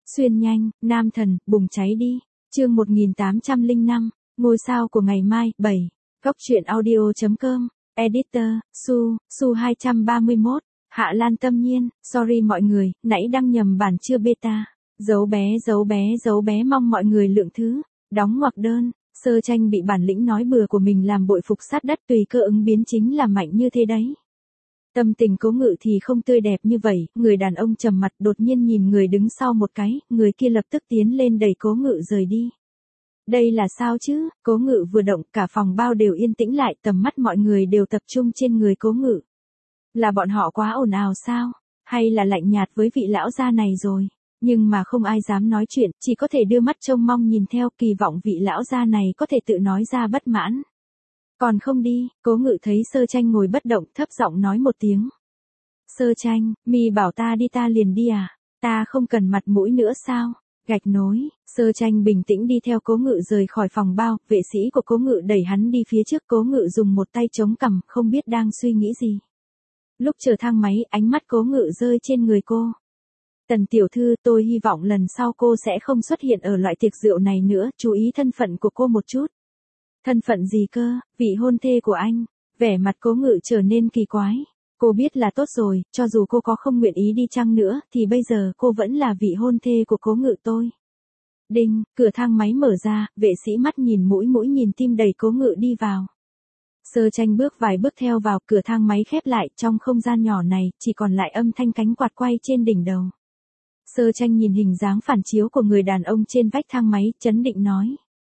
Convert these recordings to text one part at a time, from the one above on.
Xuyên nhanh, nam thần, bùng cháy đi. Chương 1805, ngôi sao của ngày mai, 7. Góc truyện audio.com, editor, Su 231, Hạ Lan Tâm Nhiên, sorry mọi người, nãy đăng nhầm bản chưa beta. Dấu bé mong mọi người lượng thứ. Đóng ngoặc đơn, Sơ Tranh bị bản lĩnh nói bừa của mình làm bội phục sát đất, tùy cơ ứng biến chính là mạnh như thế đấy. Tâm tình Cố Ngự thì không tươi đẹp như vậy, người đàn ông trầm mặt đột nhiên nhìn người đứng sau một cái, người kia lập tức tiến lên đẩy Cố Ngự rời đi. Đây là sao chứ? Cố Ngự vừa động, cả phòng bao đều yên tĩnh lại, tầm mắt mọi người đều tập trung trên người Cố Ngự. Là bọn họ quá ồn ào sao? Hay là lạnh nhạt với vị lão gia này rồi? Nhưng mà không ai dám nói chuyện, chỉ có thể đưa mắt trông mong nhìn theo, kỳ vọng vị lão gia này có thể tự nói ra bất mãn. Còn không đi, Cố Ngự thấy Sơ Tranh ngồi bất động, thấp giọng nói một tiếng. Sơ Tranh, mi bảo ta đi ta liền đi à? Ta không cần mặt mũi nữa sao? Gạch nối, Sơ Tranh bình tĩnh đi theo Cố Ngự rời khỏi phòng bao, vệ sĩ của Cố Ngự đẩy hắn đi phía trước, Cố Ngự dùng một tay chống cằm, không biết đang suy nghĩ gì. Lúc chờ thang máy, ánh mắt Cố Ngự rơi trên người cô. Tần tiểu thư, tôi hy vọng lần sau cô sẽ không xuất hiện ở loại tiệc rượu này nữa, chú ý thân phận của cô một chút. Thân phận gì cơ? Vị hôn thê của anh. Vẻ mặt Cố Ngự trở nên kỳ quái. Cô biết là tốt rồi, cho dù cô có không nguyện ý đi chăng nữa, thì bây giờ cô vẫn là vị hôn thê của Cố Ngự tôi. Đinh, cửa thang máy mở ra, vệ sĩ mắt nhìn mũi nhìn tim đẩy Cố Ngự đi vào. Sơ Tranh bước vài bước theo vào, cửa thang máy khép lại, trong không gian nhỏ này, chỉ còn lại âm thanh cánh quạt quay trên đỉnh đầu. Sơ Tranh nhìn hình dáng phản chiếu của người đàn ông trên vách thang máy, chấn định nói.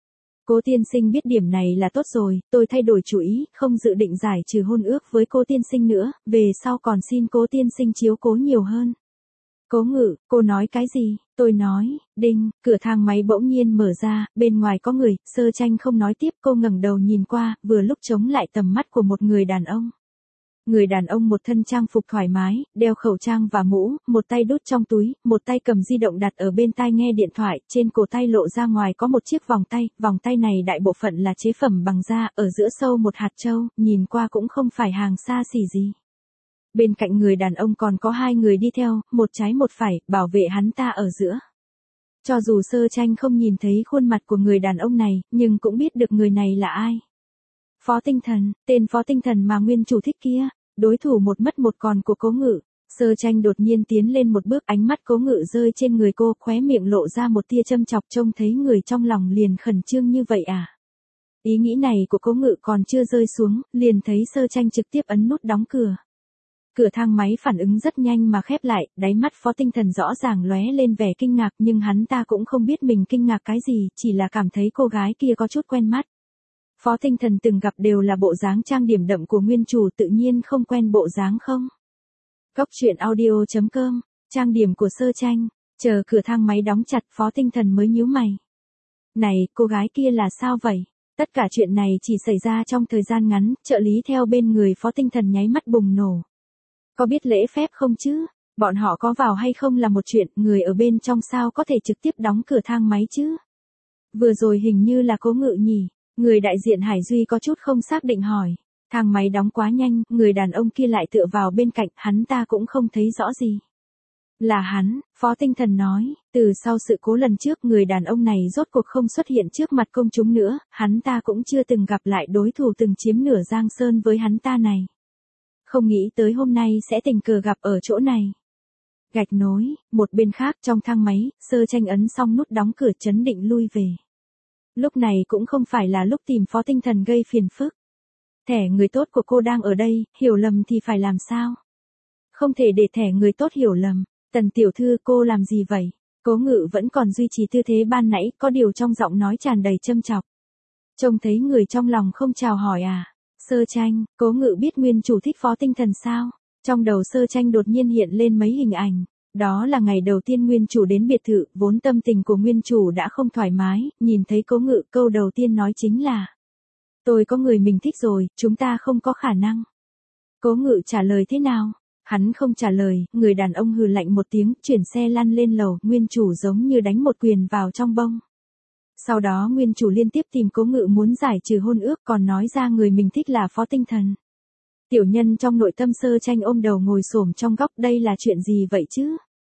Cố tiên sinh biết điểm này là tốt rồi, tôi thay đổi chủ ý, không dự định giải trừ hôn ước với cô tiên sinh nữa, về sau còn xin cố tiên sinh chiếu cố nhiều hơn. Cố Ngự, cô nói cái gì? Tôi nói, đinh, cửa thang máy bỗng nhiên mở ra, bên ngoài có người, Sơ Tranh không nói tiếp, cô ngẩng đầu nhìn qua, vừa lúc chống lại tầm mắt của một người đàn ông. Người đàn ông một thân trang phục thoải mái, đeo khẩu trang và mũ, một tay đút trong túi, một tay cầm di động đặt ở bên tai nghe điện thoại, trên cổ tay lộ ra ngoài có một chiếc vòng tay này đại bộ phận là chế phẩm bằng da, ở giữa sâu một hạt châu, nhìn qua cũng không phải hàng xa xỉ gì. Bên cạnh người đàn ông còn có hai người đi theo, một trái một phải, bảo vệ hắn ta ở giữa. Cho dù Sơ Tranh không nhìn thấy khuôn mặt của người đàn ông này, nhưng cũng biết được người này là ai. Phó Tinh Thần, tên Phó Tinh Thần mà nguyên chủ thích kia. Đối thủ một mất một còn của Cố Ngự. Sơ Tranh đột nhiên tiến lên một bước, ánh mắt Cố Ngự rơi trên người cô, khóe miệng lộ ra một tia châm chọc, trông thấy người trong lòng liền khẩn trương như vậy à. Ý nghĩ này của Cố Ngự còn chưa rơi xuống, liền thấy Sơ Tranh trực tiếp ấn nút đóng cửa. Cửa thang máy phản ứng rất nhanh mà khép lại, đáy mắt Phó Tinh Thần rõ ràng lóe lên vẻ kinh ngạc, nhưng hắn ta cũng không biết mình kinh ngạc cái gì, chỉ là cảm thấy cô gái kia có chút quen mắt. Phó Tinh Thần từng gặp đều là bộ dáng trang điểm đậm của nguyên chủ, tự nhiên không quen bộ dáng không. Góc truyện audio.com, trang điểm của Sơ Tranh, chờ cửa thang máy đóng chặt Phó Tinh Thần mới nhíu mày. Này, cô gái kia là sao vậy? Tất cả chuyện này chỉ xảy ra trong thời gian ngắn, trợ lý theo bên người Phó Tinh Thần nháy mắt bùng nổ. Có biết lễ phép không chứ? Bọn họ có vào hay không là một chuyện, người ở bên trong sao có thể trực tiếp đóng cửa thang máy chứ? Vừa rồi hình như là Cố Ngự nhỉ? Người đại diện Hải Duy có chút không xác định hỏi. Thang máy đóng quá nhanh, người đàn ông kia lại tựa vào bên cạnh, hắn ta cũng không thấy rõ gì. Là hắn, Phó Tinh Thần nói, từ sau sự cố lần trước người đàn ông này rốt cuộc không xuất hiện trước mặt công chúng nữa, hắn ta cũng chưa từng gặp lại đối thủ từng chiếm nửa Giang Sơn với hắn ta này. Không nghĩ tới hôm nay sẽ tình cờ gặp ở chỗ này. Gạch nối, một bên khác trong thang máy, Sơ Tranh ấn xong nút đóng cửa chấn định lui về. Lúc này cũng không phải là lúc tìm Phó Tinh Thần gây phiền phức. Thẻ người tốt của cô đang ở đây, hiểu lầm thì phải làm sao? Không thể để thẻ người tốt hiểu lầm. Tần tiểu thư, cô làm gì vậy? Cố Ngự vẫn còn duy trì tư thế ban nãy, có điều trong giọng nói tràn đầy châm chọc. Trông thấy người trong lòng không chào hỏi à? Sơ Tranh, Cố Ngự biết nguyên chủ thích Phó Tinh Thần sao? Trong đầu Sơ Tranh đột nhiên hiện lên mấy hình ảnh. Đó là ngày đầu tiên nguyên chủ đến biệt thự, vốn tâm tình của nguyên chủ đã không thoải mái, nhìn thấy Cố Ngự câu đầu tiên nói chính là: tôi có người mình thích rồi, chúng ta không có khả năng. Cố Ngự trả lời thế nào? Hắn không trả lời, người đàn ông hừ lạnh một tiếng, chuyển xe lăn lên lầu, nguyên chủ giống như đánh một quyền vào trong bông. Sau đó nguyên chủ liên tiếp tìm Cố Ngự muốn giải trừ hôn ước, còn nói ra người mình thích là Phó Tinh Thần. Tiểu nhân trong nội tâm Sơ Tranh ôm đầu ngồi xổm trong góc, đây là chuyện gì vậy chứ?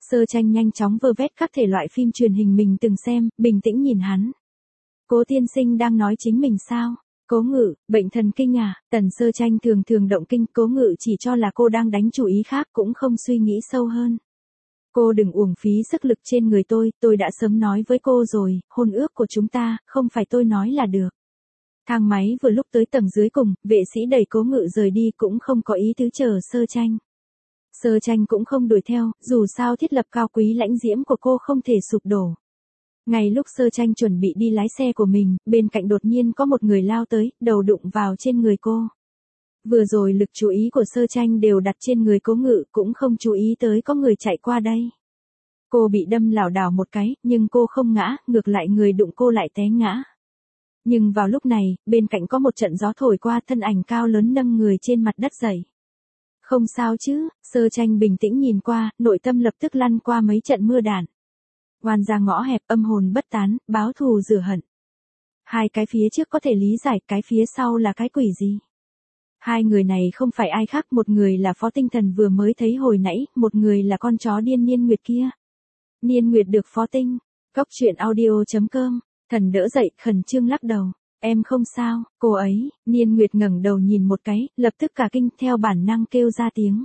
Sơ Tranh nhanh chóng vơ vét các thể loại phim truyền hình mình từng xem, bình tĩnh nhìn hắn. Cố tiên sinh đang nói chính mình sao? Cố Ngự, bệnh thần kinh à? Tần Sơ Tranh thường thường động kinh, Cố Ngự chỉ cho là cô đang đánh chủ ý khác cũng không suy nghĩ sâu hơn. Cô đừng uổng phí sức lực trên người tôi đã sớm nói với cô rồi, hôn ước của chúng ta, không phải tôi nói là được. Thang máy vừa lúc tới tầng dưới cùng, vệ sĩ đẩy Cố Ngự rời đi cũng không có ý tứ chờ Sơ Tranh. Sơ Tranh cũng không đuổi theo, dù sao thiết lập cao quý lãnh diễm của cô không thể sụp đổ. Ngay lúc Sơ Tranh chuẩn bị đi lái xe của mình, bên cạnh đột nhiên có một người lao tới, đầu đụng vào trên người cô. Vừa rồi lực chú ý của Sơ Tranh đều đặt trên người Cố Ngự, cũng không chú ý tới có người chạy qua đây. Cô bị đâm lảo đảo một cái, nhưng cô không ngã, ngược lại người đụng cô lại té ngã. Nhưng vào lúc này, bên cạnh có một trận gió thổi qua, thân ảnh cao lớn nâng người trên mặt đất dậy. Không sao chứ? Sơ Tranh bình tĩnh nhìn qua, nội tâm lập tức lăn qua mấy trận mưa đạn. Oan ra ngõ hẹp, âm hồn bất tán, báo thù rửa hận. Hai cái phía trước có thể lý giải, cái phía sau là cái quỷ gì? Hai người này không phải ai khác, một người là Phó Tinh Thần vừa mới thấy hồi nãy, một người là con chó điên Niên Nguyệt kia. Niên Nguyệt được Phó Tinh. Góc truyện audio.com. Thần đỡ dậy, khẩn trương lắc đầu. Em không sao, cô ấy. Niên Nguyệt ngẩng đầu nhìn một cái, lập tức cả kinh, theo bản năng kêu ra tiếng.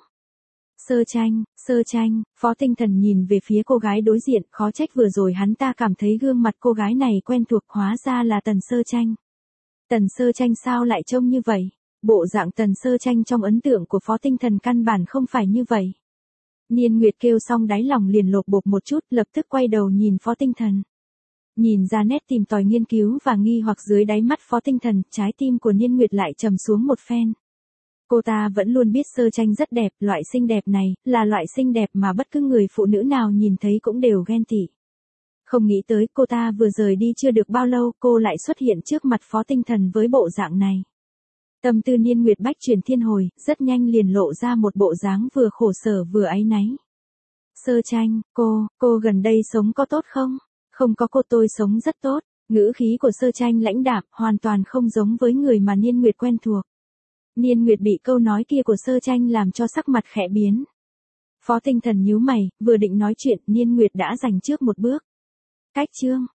Sơ Tranh, Phó Tinh Thần nhìn về phía cô gái đối diện, khó trách vừa rồi hắn ta cảm thấy gương mặt cô gái này quen thuộc, hóa ra là Tần Sơ Tranh. Tần Sơ Tranh sao lại trông như vậy? Bộ dạng Tần Sơ Tranh trong ấn tượng của Phó Tinh Thần căn bản không phải như vậy. Niên Nguyệt kêu xong đáy lòng liền lột bột một chút, lập tức quay đầu nhìn Phó Tinh Thần. Nhìn ra nét tìm tòi nghiên cứu và nghi hoặc dưới đáy mắt Phó Tinh Thần, trái tim của Niên Nguyệt lại trầm xuống một phen. Cô ta vẫn luôn biết Sơ Tranh rất đẹp, loại xinh đẹp này, là loại xinh đẹp mà bất cứ người phụ nữ nào nhìn thấy cũng đều ghen tị. Không nghĩ tới cô ta vừa rời đi chưa được bao lâu, cô lại xuất hiện trước mặt Phó Tinh Thần với bộ dạng này. Tâm tư Niên Nguyệt bách chuyển thiên hồi, rất nhanh liền lộ ra một bộ dáng vừa khổ sở vừa áy náy. Sơ Tranh, cô gần đây sống có tốt không? Không có cô tôi sống rất tốt. Ngữ khí của Sơ Tranh lãnh đạm, hoàn toàn không giống với người mà Niên Nguyệt quen thuộc. Niên Nguyệt bị câu nói kia của Sơ Tranh làm cho sắc mặt khẽ biến. Phó Tinh Thần nhíu mày, vừa định nói chuyện, Niên Nguyệt đã giành trước một bước. Cách chương.